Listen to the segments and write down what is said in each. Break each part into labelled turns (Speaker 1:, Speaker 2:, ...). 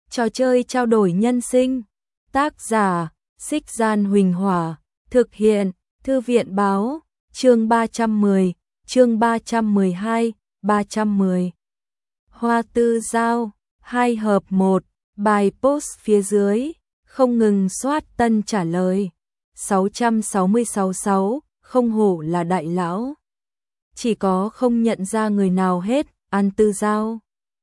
Speaker 1: Trò chơi trao đổi nhân sinh. Tác giả: Xích Gian Huỳnh Hỏa. Thực hiện: Thư viện báo. Chương 310, chương 312, 310. Hoa Tư Giao, 2 hợp 1, bài post phía dưới, không ngừng soát tân trả lời. 666, không hổ là đại lão. Chỉ có không nhận ra người nào hết, An Tư Giao.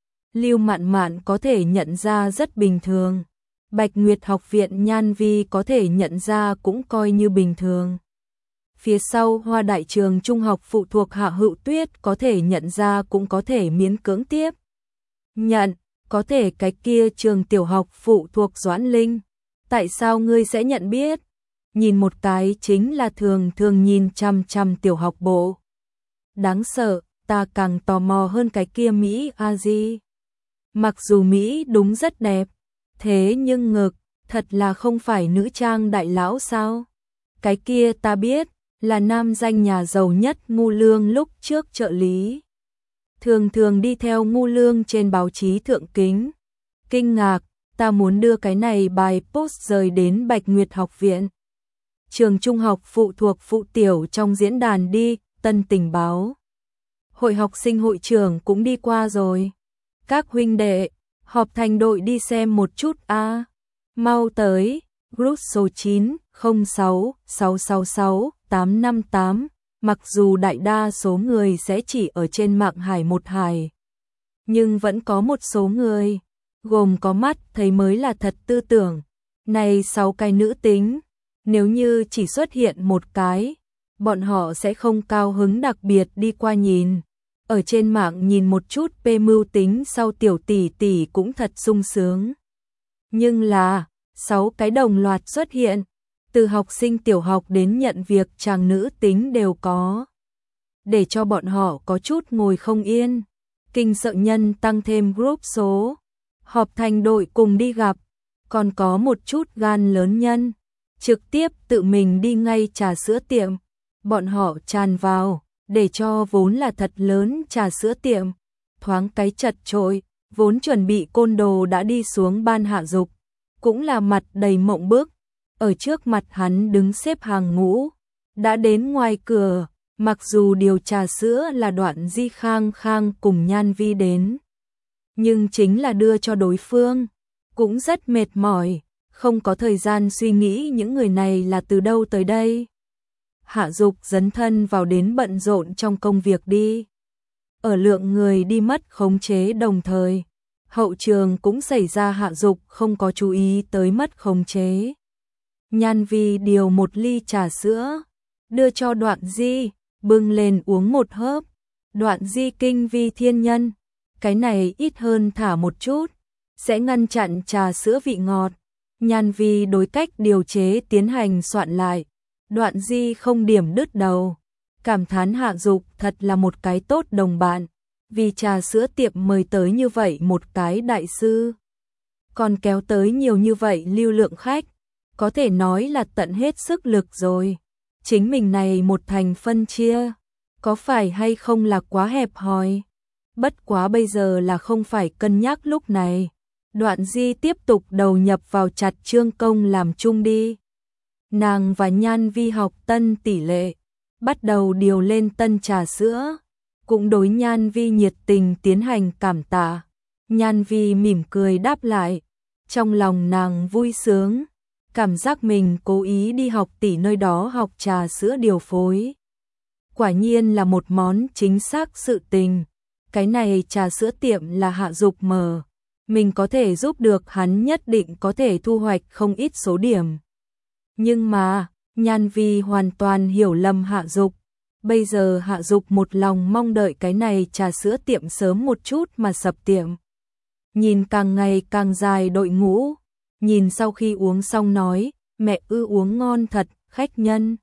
Speaker 1: Lưu Mạn Mạn có thể nhận ra rất bình thường. Bạch Nguyệt học viện Nhan Vi có thể nhận ra cũng coi như bình thường. Phía sau Hoa Đại trường trung học phụ thuộc Hạ Hữu Tuyết có thể nhận ra cũng có thể miễn cưỡng tiếp nhận, có thể cái kia trường tiểu học phụ thuộc Doãn Linh. Tại sao ngươi sẽ nhận biết? Nhìn một cái chính là thường thường nhìn chăm chăm tiểu học bộ. Đáng sợ, ta càng tò mò hơn cái kia Mỹ A Di. Mặc dù Mỹ đúng rất đẹp, thế nhưng ngực, thật là không phải nữ trang đại lão sao? Cái kia ta biết, là nam danh nhà giàu nhất Ngu Lương lúc trước trợ lý. Thường thường đi theo Ngu Lương trên báo chí thượng kính. Kinh ngạc, ta muốn đưa cái này bài post rời đến Bạch Nguyệt học viện. Trường trung học phụ thuộc phụ tiểu trong diễn đàn đi, Tân Tình báo. Hội học sinh hội trưởng cũng đi qua rồi. Các huynh đệ, họp thành đội đi xem một chút a. Mau tới, group số 9, 06, 666, 858, mặc dù đại đa số người sẽ chỉ ở trên mạng hải một hải. Nhưng vẫn có một số người, gồm có mắt thấy mới là thật tư tưởng. Này 6 cái nữ tính, nếu như chỉ xuất hiện một cái, bọn họ sẽ không cao hứng đặc biệt đi qua nhìn. Ở trên mạng nhìn một chút mưu tính sau tiểu tỷ tỷ cũng thật sung sướng. Nhưng là, 6 cái đồng loạt xuất hiện, từ học sinh tiểu học đến nhận việc chàng nữ tính đều có. Để cho bọn họ có chút ngồi không yên, kinh sợ nhân tăng thêm group số, họp thành đội cùng đi gặp, còn có một chút gan lớn nhân, trực tiếp tự mình đi ngay trà sữa tiệm, bọn họ tràn vào. Để cho vốn là thật lớn trà sữa tiệm, thoáng cái chật chội, vốn chuẩn bị côn đồ đã đi xuống ban Hạ Dục, cũng là mặt đầy mộng bức, ở trước mặt hắn đứng xếp hàng ngũ, đã đến ngoài cửa, mặc dù điều trà sữa là Đoạn Di Khang Khang cùng Nhan Vi đến, nhưng chính là đưa cho đối phương, cũng rất mệt mỏi, không có thời gian suy nghĩ những người này là từ đâu tới đây. Hạ Dục dấn thân vào đến bận rộn trong công việc đi. Ở lượng người đi mất khống chế đồng thời, hậu trường cũng xảy ra Hạ Dục không có chú ý tới mất khống chế. Nhan Vi điều một ly trà sữa, đưa cho Đoạn Di, bưng lên uống một hớp. Đoạn Di kinh vi thiên nhân, cái này ít hơn thả một chút, sẽ ngăn chặn trà sữa vị ngọt. Nhan Vi đối cách điều chế tiến hành soạn lại. Đoạn Di không điểm đứt đầu, cảm thán Hạ Dục thật là một cái tốt đồng bạn, vì trà sữa tiệm mời tới như vậy một cái đại sư, còn kéo tới nhiều như vậy lưu lượng khách, có thể nói là tận hết sức lực rồi. Chính mình này một thành phân chia, có phải hay không là quá hẹp hòi? Bất quá bây giờ là không phải cân nhắc lúc này. Đoạn Di tiếp tục đầu nhập vào chặt Trương Công làm chung đi. Nàng và Nhan Vi học tân tỷ lệ, bắt đầu điều lên tân trà sữa, cũng đối Nhan Vi nhiệt tình tiến hành cảm tạ. Nhan Vi mỉm cười đáp lại, trong lòng nàng vui sướng, cảm giác mình cố ý đi học tỷ nơi đó học trà sữa điều phối. Quả nhiên là một món chính xác sự tình, cái này trà sữa tiệm là Hạ Dục mở, mình có thể giúp được hắn nhất định có thể thu hoạch không ít số điểm. Nhưng mà, Nhan Vi hoàn toàn hiểu lầm Hạ Dục. Bây giờ Hạ Dục một lòng mong đợi cái này trà sữa tiệm sớm một chút mà sập tiệm. Nhìn càng ngày càng dài đội ngũ, nhìn sau khi uống xong nói, mẹ uống ngon thật, khách nhân.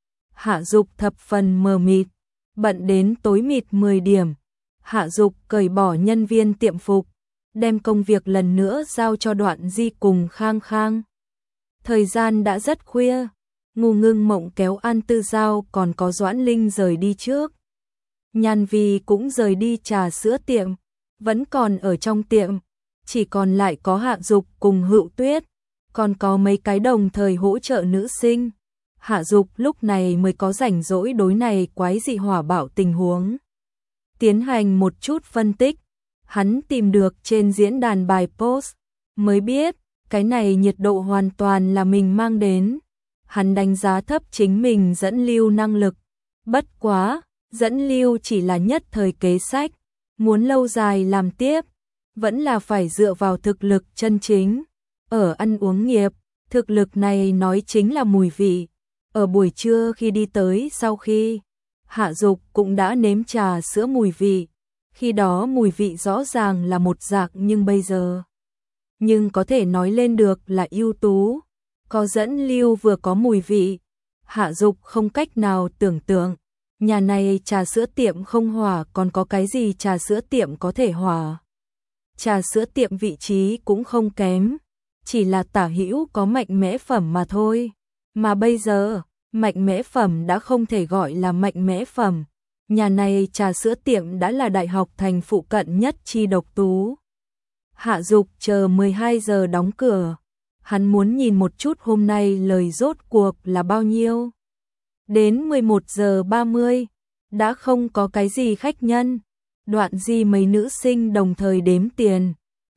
Speaker 1: Hạ Dục thập phần mờ mịt, bận đến tối mịt 10 điểm. Hạ Dục cởi bỏ nhân viên tiệm phục, đem công việc lần nữa giao cho Đoạn Di cùng Khang Khang. Thời gian đã rất khuya, Ngu Ngưng Mộng kéo An Tư Giao còn có Doãn Linh rời đi trước. Nhan Vi cũng rời đi trà sữa tiệm, vẫn còn ở trong tiệm, chỉ còn lại có Hạ Dục cùng Hựu Tuyết, còn có mấy cái đồng thời hỗ trợ nữ sinh. Hạ Dục lúc này mới có rảnh rỗi đối này quái dị hỏa bạo tình huống tiến hành một chút phân tích. Hắn tìm được trên diễn đàn bài post, mới biết cái này nhiệt độ hoàn toàn là mình mang đến. Hắn đánh giá thấp chính mình dẫn lưu năng lực. Bất quá, dẫn lưu chỉ là nhất thời kế sách, muốn lâu dài làm tiếp, vẫn là phải dựa vào thực lực chân chính. Ở ăn uống nghiệp, thực lực này nói chính là mùi vị. Ở buổi trưa khi đi tới sau khi, Hạ Dục cũng đã nếm trà sữa mùi vị. Khi đó mùi vị rõ ràng là một dạng nhưng bây giờ, nhưng có thể nói lên được là ưu tú. Có dẫn lưu vừa có mùi vị, Hạ Dục không cách nào tưởng tượng. Nhà này trà sữa tiệm không hỏa còn có cái gì trà sữa tiệm có thể hỏa. Trà sữa tiệm vị trí cũng không kém, chỉ là tả hữu có mạnh mẽ phẩm mà thôi. Mà bây giờ, mạnh mẽ phẩm đã không thể gọi là mạnh mẽ phẩm. Nhà này trà sữa tiệm đã là đại học thành phụ cận nhất chi độc tú. Hạ Dục chờ 12 giờ đóng cửa. Hắn muốn nhìn một chút hôm nay lời rốt cuộc là bao nhiêu. Đến 11 giờ 30, đã không có cái gì khách nhân. Đoạn Di mấy nữ sinh đồng thời đếm tiền.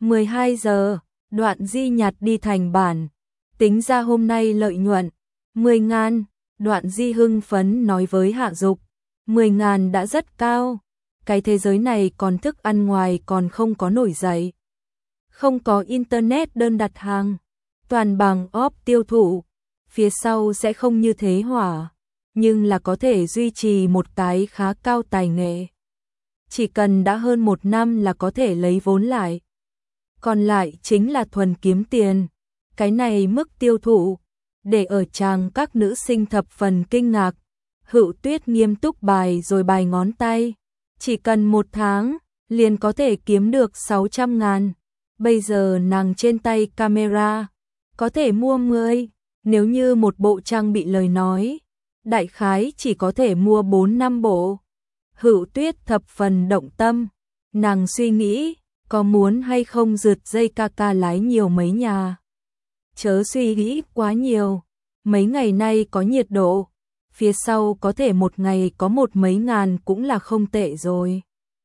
Speaker 1: 12 giờ, Đoạn Di nhặt đi thành bản. Tính ra hôm nay lợi nhuận 10.000. Đoạn Di hưng phấn nói với Hạ Dục, 10.000 đã rất cao. Cái thế giới này còn thức ăn ngoài còn không có nổi dậy. Không có internet đơn đặt hàng, toàn bằng off tiêu thụ. Phía sau sẽ không như thế hỏa, nhưng là có thể duy trì một cái khá cao tài nghệ. Chỉ cần đã hơn 1 năm là có thể lấy vốn lại. Còn lại chính là thuần kiếm tiền. Cái này mức tiêu thụ, để ở chàng các nữ sinh thập phần kinh ngạc. Hựu Tuyết nghiêm túc bài rồi bài ngón tay. Chỉ cần 1 tháng, liền có thể kiếm được 600.000. Bây giờ nàng trên tay camera, có thể mua 10. Nếu như một bộ trang bị lời nói, đại khái chỉ có thể mua 4-5 bộ. Hựu Tuyết thập phần động tâm. Nàng suy nghĩ, có muốn hay không rượt dây ca ca lái nhiều mấy nhà. Chớ suy nghĩ quá nhiều. Mấy ngày nay có nhiệt độ, phía sau có thể một ngày có một mấy ngàn cũng là không tệ rồi.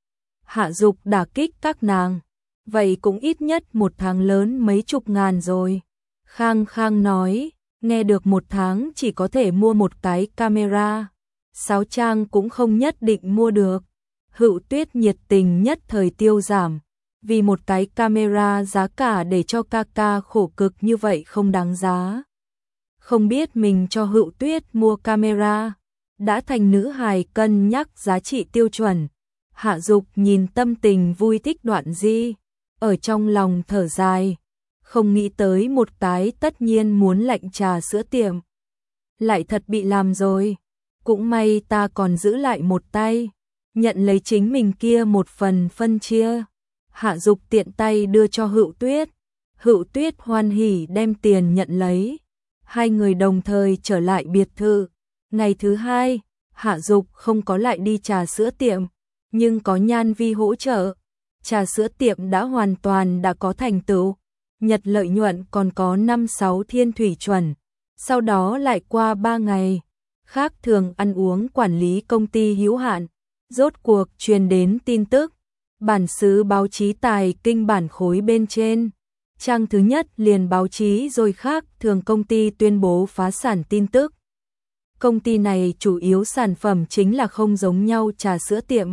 Speaker 1: Hạ Dục đả kích các nàng, vậy cũng ít nhất 1 tháng lớn mấy chục ngàn rồi. Khang Khang nói, nghe được 1 tháng chỉ có thể mua một cái camera, 6 trang cũng không nhất định mua được. Hựu Tuyết nhiệt tình nhất thời tiêu giảm, vì một cái camera giá cả để cho ca ca khổ cực như vậy không đáng giá. Không biết mình cho Hựu Tuyết mua camera, đã thành nữ hài cân nhắc giá trị tiêu chuẩn. Hạ Dục nhìn tâm tình vui thích Đoạn Di, ở trong lòng thở dài, không nghĩ tới một cái tất nhiên muốn lạnh trà sữa tiệm. Lại thật bị làm rồi, cũng may ta còn giữ lại một tay, nhận lấy chính mình kia một phần phân chia. Hạ Dục tiện tay đưa cho Hựu Tuyết, Hựu Tuyết hoan hỉ đem tiền nhận lấy. Hai người đồng thời trở lại biệt thự. Ngày thứ 2, Hạ Dục không có lại đi trà sữa tiệm, nhưng có Nhan Vi hỗ trợ. Trà sữa tiệm đã hoàn toàn đã có thành tựu, nhật lợi nhuận còn có 5-6 thiên thủy chuẩn. Sau đó lại qua 3 ngày, khác thường ăn uống quản lý công ty hữu hạn, rốt cuộc truyền đến tin tức. Bản xứ báo chí Tài Kinh bản khối bên trên, trang thứ nhất liền báo chí rồi khác thường công ty tuyên bố phá sản tin tức. Công ty này chủ yếu sản phẩm chính là không giống nhau trà sữa tiệm.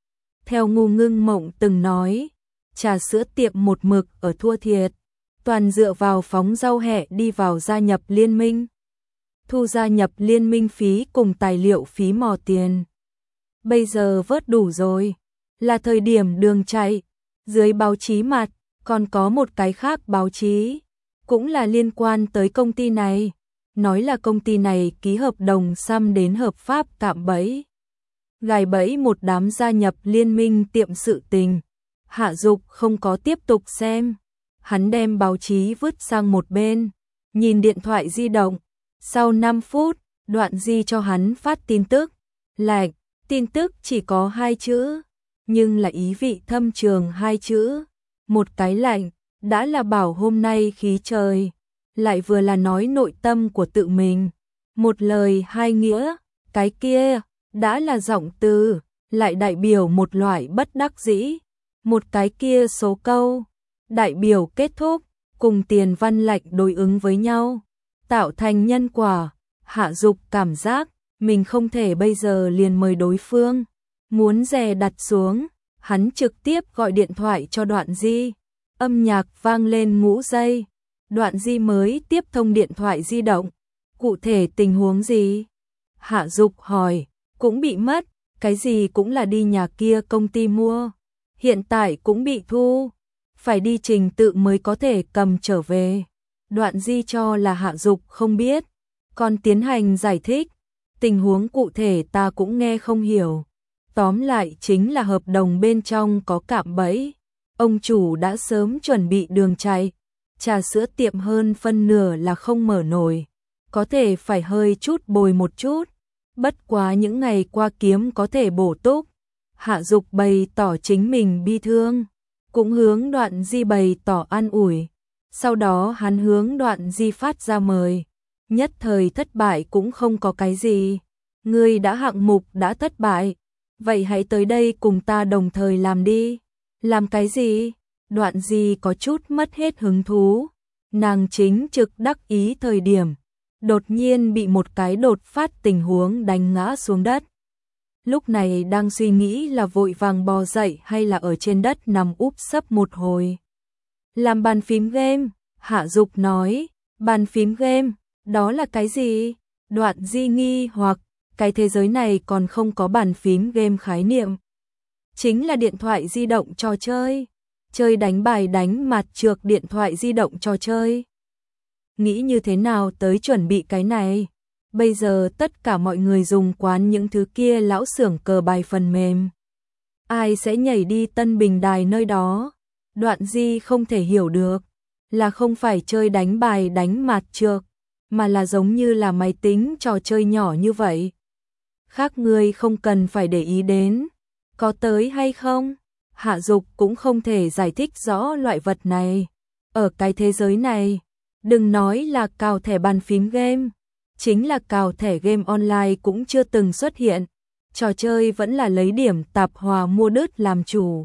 Speaker 1: Theo Ngô Ngưng Mộng từng nói, trà sữa tiệm một mực ở thua thiệt, toàn dựa vào phóng rau hẹ đi vào gia nhập liên minh. Thu gia nhập liên minh phí cùng tài liệu phí mò tiền. Bây giờ vớt đủ rồi, là thời điểm đường chạy. Dưới báo chí mặt, còn có một cái khác báo chí, cũng là liên quan tới công ty này. Nói là công ty này ký hợp đồng xăm đến hợp pháp cạm bẫy, gài bẫy một đám gia nhập liên minh tiệm sự tình. Hạ Dục không có tiếp tục xem, hắn đem báo chí vứt sang một bên, nhìn điện thoại di động. Sau 5 phút, Đoạn Di cho hắn phát tin tức. Lạnh, tin tức chỉ có 2 chữ, nhưng là ý vị thâm trường 2 chữ. Một cái lạnh, đã là bảo hôm nay khí trời, lại vừa là nói nội tâm của tự mình. Một lời hai nghĩa, cái kia, đã là giọng từ, lại đại biểu một loại bất đắc dĩ. Một cái kia số câu, đại biểu kết thúc, cùng tiền văn lạch đối ứng với nhau, tạo thành nhân quả. Hạ Dục cảm giác, mình không thể bây giờ liền mời đối phương. Muốn dè đặt xuống, hắn trực tiếp gọi điện thoại cho Đoạn Di. Âm nhạc vang lên ngũ giây. Đoạn Di mới tiếp thông điện thoại di động. Cụ thể tình huống gì? Hạ Dục hỏi. Cũng bị mất, cái gì cũng là đi nhà kia công ty mua. Hiện tại cũng bị thu, phải đi trình tự mới có thể cầm trở về. Đoạn Di cho là Hạ Dục không biết, còn tiến hành giải thích. Tình huống cụ thể ta cũng nghe không hiểu. Tóm lại chính là hợp đồng bên trong có cạm bẫy. Ông chủ đã sớm chuẩn bị đường chạy. Trà sữa tiệm hơn phân nửa là không mở nổi. Có thể phải hơi chút bồi một chút. Bất quá những ngày qua kiếm có thể bổ túc. Hạ Dục bày tỏ chính mình bi thương, cũng hướng Đoạn Di bày tỏ an ủi. Sau đó hắn hướng Đoạn Di phát ra mời. Nhất thời thất bại cũng không có cái gì. Ngươi đã hạng mục đã thất bại, vậy hãy tới đây cùng ta đồng thời làm đi. Làm cái gì? Đoạn Di có chút mất hết hứng thú. Nàng chính trực đắc ý thời điểm, đột nhiên bị một cái đột phát tình huống đánh ngã xuống đất. Lúc này đang suy nghĩ là vội vàng bò dậy hay là ở trên đất nằm úp sấp một hồi. Làm bàn phím game, Hạ Dục nói. Bàn phím game, đó là cái gì? Đoạn Di nghi hoặc, cái thế giới này còn không có bàn phím game khái niệm. Chính là điện thoại di động trò chơi. Chơi đánh bài đánh mặt trược điện thoại di động trò chơi. Nghĩ như thế nào tới chuẩn bị cái này? Bây giờ tất cả mọi người dùng quán những thứ kia lão xưởng cờ bài phần mềm. Ai sẽ nhảy đi Tân Bình Đài nơi đó? Đoạn Di không thể hiểu được. Là không phải chơi đánh bài đánh mặt trược, mà là giống như là máy tính trò chơi nhỏ như vậy. Khác người không cần phải để ý đến. Có tới hay không? Hạ Dục cũng không thể giải thích rõ loại vật này. Ở cái thế giới này, đừng nói là cào thẻ bàn phím game, chính là cào thẻ game online cũng chưa từng xuất hiện. Trò chơi vẫn là lấy điểm tạp hòa mua đứt làm chủ.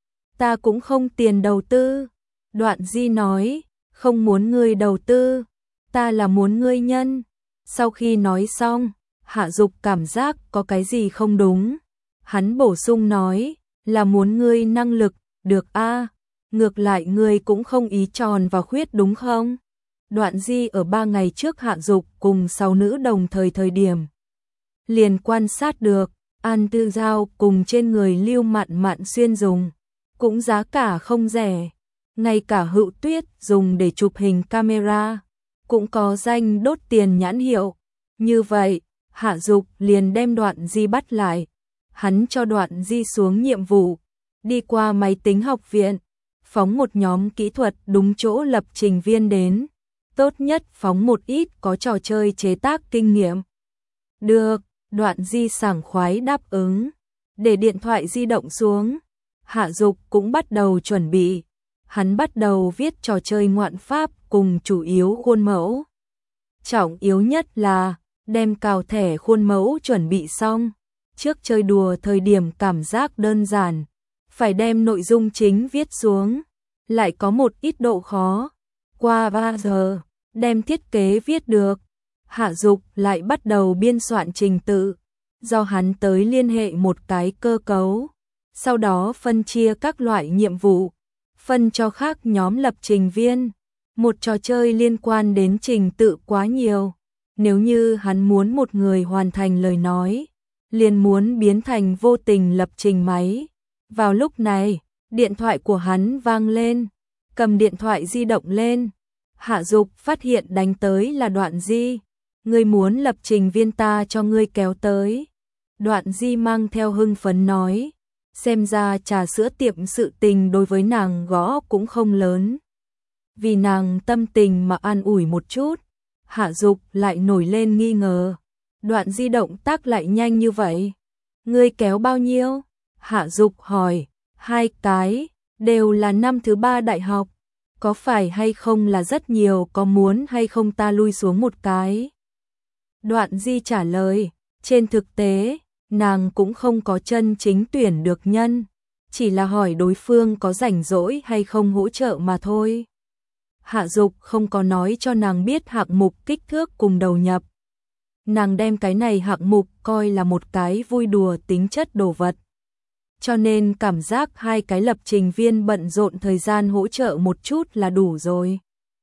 Speaker 1: Ta cũng không tiền đầu tư. Đoạn Di nói, không muốn ngươi đầu tư, ta là muốn ngươi nhân. Sau khi nói xong, Hạ Dục cảm giác có cái gì không đúng. Hắn bổ sung nói, là muốn ngươi năng lực, được a? Ngược lại ngươi cũng không ý tròn và khuyết đúng không? Đoạn Di ở 3 ngày trước Hạ Dục cùng 6 nữ đồng thời điểm. Liền quan sát được, An Tư Giao cùng trên người Lưu Mạn Mạn xuyên dùng, cũng giá cả không rẻ. Ngay cả Hữu Tuyết dùng để chụp hình camera, cũng có danh đốt tiền nhãn hiệu. Như vậy, Hạ Dục liền đem Đoạn Di bắt lại. Hắn cho Đoạn Di xuống nhiệm vụ, đi qua máy tính học viện, phóng một nhóm kỹ thuật đúng chỗ lập trình viên đến. Tốt nhất phóng một ít có trò chơi chế tác kinh nghiệm. Được, Đoạn Di sảng khoái đáp ứng. Để điện thoại di động xuống, Hạ Dục cũng bắt đầu chuẩn bị. Hắn bắt đầu viết trò chơi ngoạn pháp cùng chủ yếu khuôn mẫu. Trọng yếu nhất là đem cào thẻ khuôn mẫu chuẩn bị xong. Trước chơi đùa thời điểm cảm giác đơn giản, phải đem nội dung chính viết xuống, lại có một ít độ khó. Qua 3 giờ, đem thiết kế viết được, Hạ Dục lại bắt đầu biên soạn trình tự, do hắn tới liên hệ một cái cơ cấu, sau đó phân chia các loại nhiệm vụ, phân cho các nhóm lập trình viên. Một trò chơi liên quan đến trình tự quá nhiều, nếu như hắn muốn một người hoàn thành lời nói, liền muốn biến thành vô tình lập trình máy. Vào lúc này, điện thoại của hắn vang lên, cầm điện thoại di động lên. Hạ Dục phát hiện đánh tới là Đoạn Di. Ngươi muốn lập trình viên ta cho ngươi kéo tới. Đoạn Di mang theo hưng phấn nói, xem ra trà sữa tiệm sự tình đối với nàng gõ cũng không lớn. Vì nàng tâm tình mà an ủi một chút, Hạ Dục lại nổi lên nghi ngờ. Đoạn Di động tác lại nhanh như vậy, ngươi kéo bao nhiêu? Hạ Dục hỏi. 2 cái, đều là năm thứ 3 đại học. Có phải hay không là rất nhiều, có muốn hay không ta lui xuống một cái? Đoạn Di trả lời, trên thực tế, nàng cũng không có chân chính tuyển được nhân, chỉ là hỏi đối phương có rảnh rỗi hay không hỗ trợ mà thôi. Hạ Dục không có nói cho nàng biết hạng mục kích thước cùng đầu nhập. Nàng đem cái này hạng mục coi là một cái vui đùa tính chất đồ vật. Cho nên cảm giác hai cái lập trình viên bận rộn thời gian hỗ trợ một chút là đủ rồi.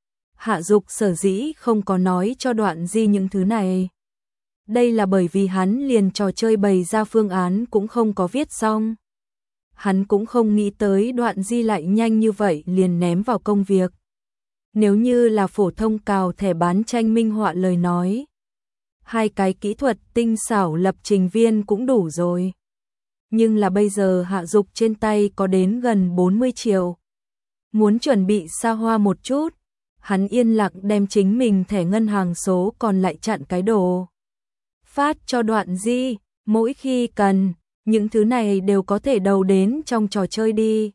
Speaker 1: Hạ Dục sở dĩ không có nói cho Đoạn Di những thứ này. Đây là bởi vì hắn liền trò chơi bày ra phương án cũng không có viết xong. Hắn cũng không nghĩ tới Đoạn Di lại nhanh như vậy liền ném vào công việc. Nếu như là phổ thông cào thẻ bán tranh minh họa lời nói, hai cái kỹ thuật tinh xảo lập trình viên cũng đủ rồi. Nhưng là bây giờ Hạ Dục trên tay có đến gần 40 triệu. Muốn chuẩn bị xa hoa một chút, hắn yên lặng đem chính mình thẻ ngân hàng số còn lại chặn cái đồ. Phát cho Đoạn Di, mỗi khi cần, những thứ này đều có thể đầu đến trong trò chơi đi.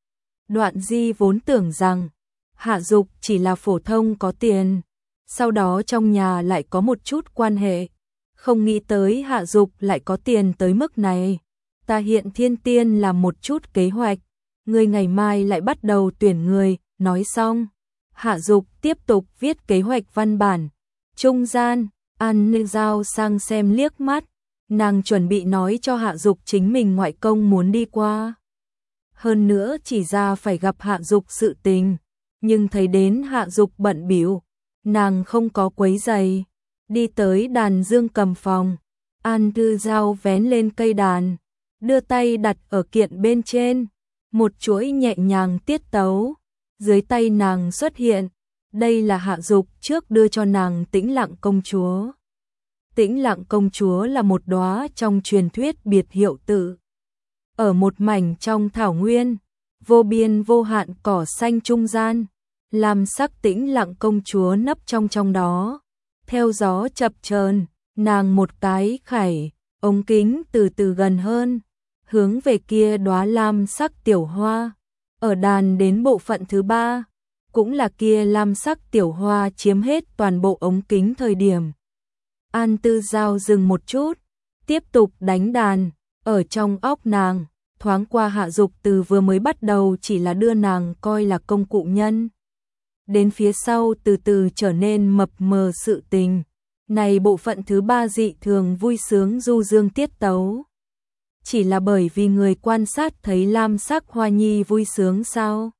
Speaker 1: Đoạn Di vốn tưởng rằng Hạ Dục chỉ là phổ thông có tiền, sau đó trong nhà lại có một chút quan hệ, không nghĩ tới Hạ Dục lại có tiền tới mức này. Ta hiện thiên tiên làm một chút kế hoạch, người ngày mai lại bắt đầu tuyển người, nói xong. Hạ Dục tiếp tục viết kế hoạch văn bản. Trung gian, An Giao sang xem liếc mắt, nàng chuẩn bị nói cho Hạ Dục chính mình ngoại công muốn đi qua. Hơn nữa chỉ ra phải gặp Hạ Dục sự tình, nhưng thấy đến Hạ Dục bận bịu, nàng không có quấy giày. Đi tới đàn dương cầm phòng, An Giao vén lên cây đàn, đưa tay đặt ở kiện bên trên, một chuỗi nhẹ nhàng tiết tấu, dưới tay nàng xuất hiện, đây là Hạ Dục trước đưa cho nàng Tĩnh Lặng công chúa. Tĩnh Lặng công chúa là một đóa trong truyền thuyết biệt hiệu tự. Ở một mảnh trong thảo nguyên, vô biên vô hạn cỏ xanh trung gian, làm sắc Tĩnh Lặng công chúa nấp trong đó. Theo gió chập chờn, nàng một cái khải, ống kính từ từ gần hơn, hướng về kia đóa lam sắc tiểu hoa. Ở đàn đến bộ phận thứ 3, cũng là kia lam sắc tiểu hoa chiếm hết toàn bộ ống kính thời điểm. An Tư Giao dừng một chút, tiếp tục đánh đàn, ở trong óc nàng, thoáng qua Hạ Dục từ vừa mới bắt đầu chỉ là đưa nàng coi là công cụ nhân. Đến phía sau từ từ trở nên mập mờ sự tình. Này bộ phận thứ 3 dị thường vui sướng du dương tiết tấu. Chỉ là bởi vì người quan sát thấy lam sắc hoa nhi vui sướng sao?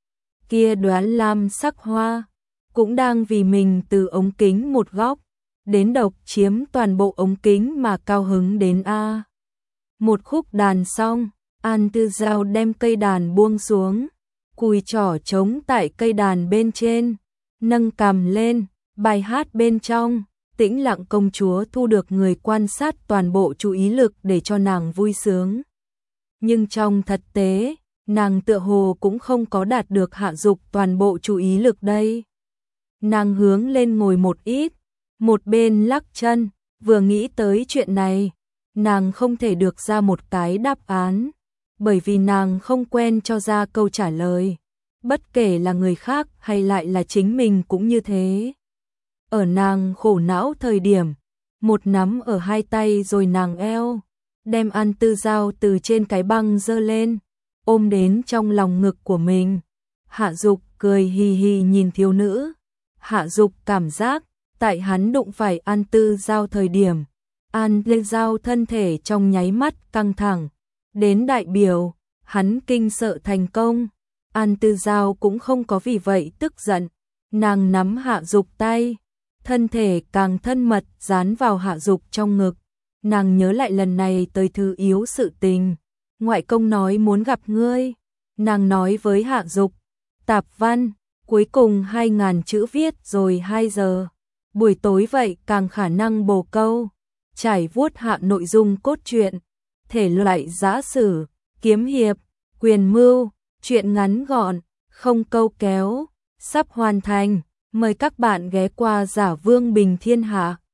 Speaker 1: Kia đoán lam sắc hoa, cũng đang vì mình từ ống kính một góc, đến độc chiếm toàn bộ ống kính mà cao hứng đến a. Một khúc đàn xong, An Tư Giao đem cây đàn buông xuống, cùi trỏ trống tại cây đàn bên trên, nâng cằm lên, bài hát bên trong. Tĩnh Lặng công chúa thu được người quan sát toàn bộ chú ý lực để cho nàng vui sướng. Nhưng trong thực tế, nàng tựa hồ cũng không có đạt được Hạ Dục toàn bộ chú ý lực đây. Nàng hướng lên ngồi một ít, một bên lắc chân, vừa nghĩ tới chuyện này, nàng không thể được ra một cái đáp án, bởi vì nàng không quen cho ra câu trả lời. Bất kể là người khác hay lại là chính mình cũng như thế. Ở nàng khổ não thời điểm, một nắm ở hai tay rồi nàng eo, đem An Tư Giao từ trên cái băng giơ lên, ôm đến trong lòng ngực của mình. Hạ Dục cười hì hì nhìn thiếu nữ. Hạ Dục cảm giác, tại hắn đụng phải An Tư Giao thời điểm, An Tư Giao thân thể trong nháy mắt căng thẳng, đến đại biểu, hắn kinh sợ thành công. An Tư Giao cũng không có vì vậy tức giận, nàng nắm Hạ Dục tay, thân thể càng thân mật dán vào Hạ Dục trong ngực. Nàng nhớ lại lần này tới thứ yếu sự tình, ngoại công nói muốn gặp ngươi. Nàng nói với Hạ Dục, tạp văn, cuối cùng 2000 chữ viết rồi 2 giờ. Buổi tối vậy càng khả năng bổ câu, trải vuốt hạ nội dung cốt truyện, thể loại giã sử, kiếm hiệp, quyền mưu, truyện ngắn gọn, không câu kéo, sắp hoàn thành. Mời các bạn ghé qua Giả Vương Bình Thiên Hạ.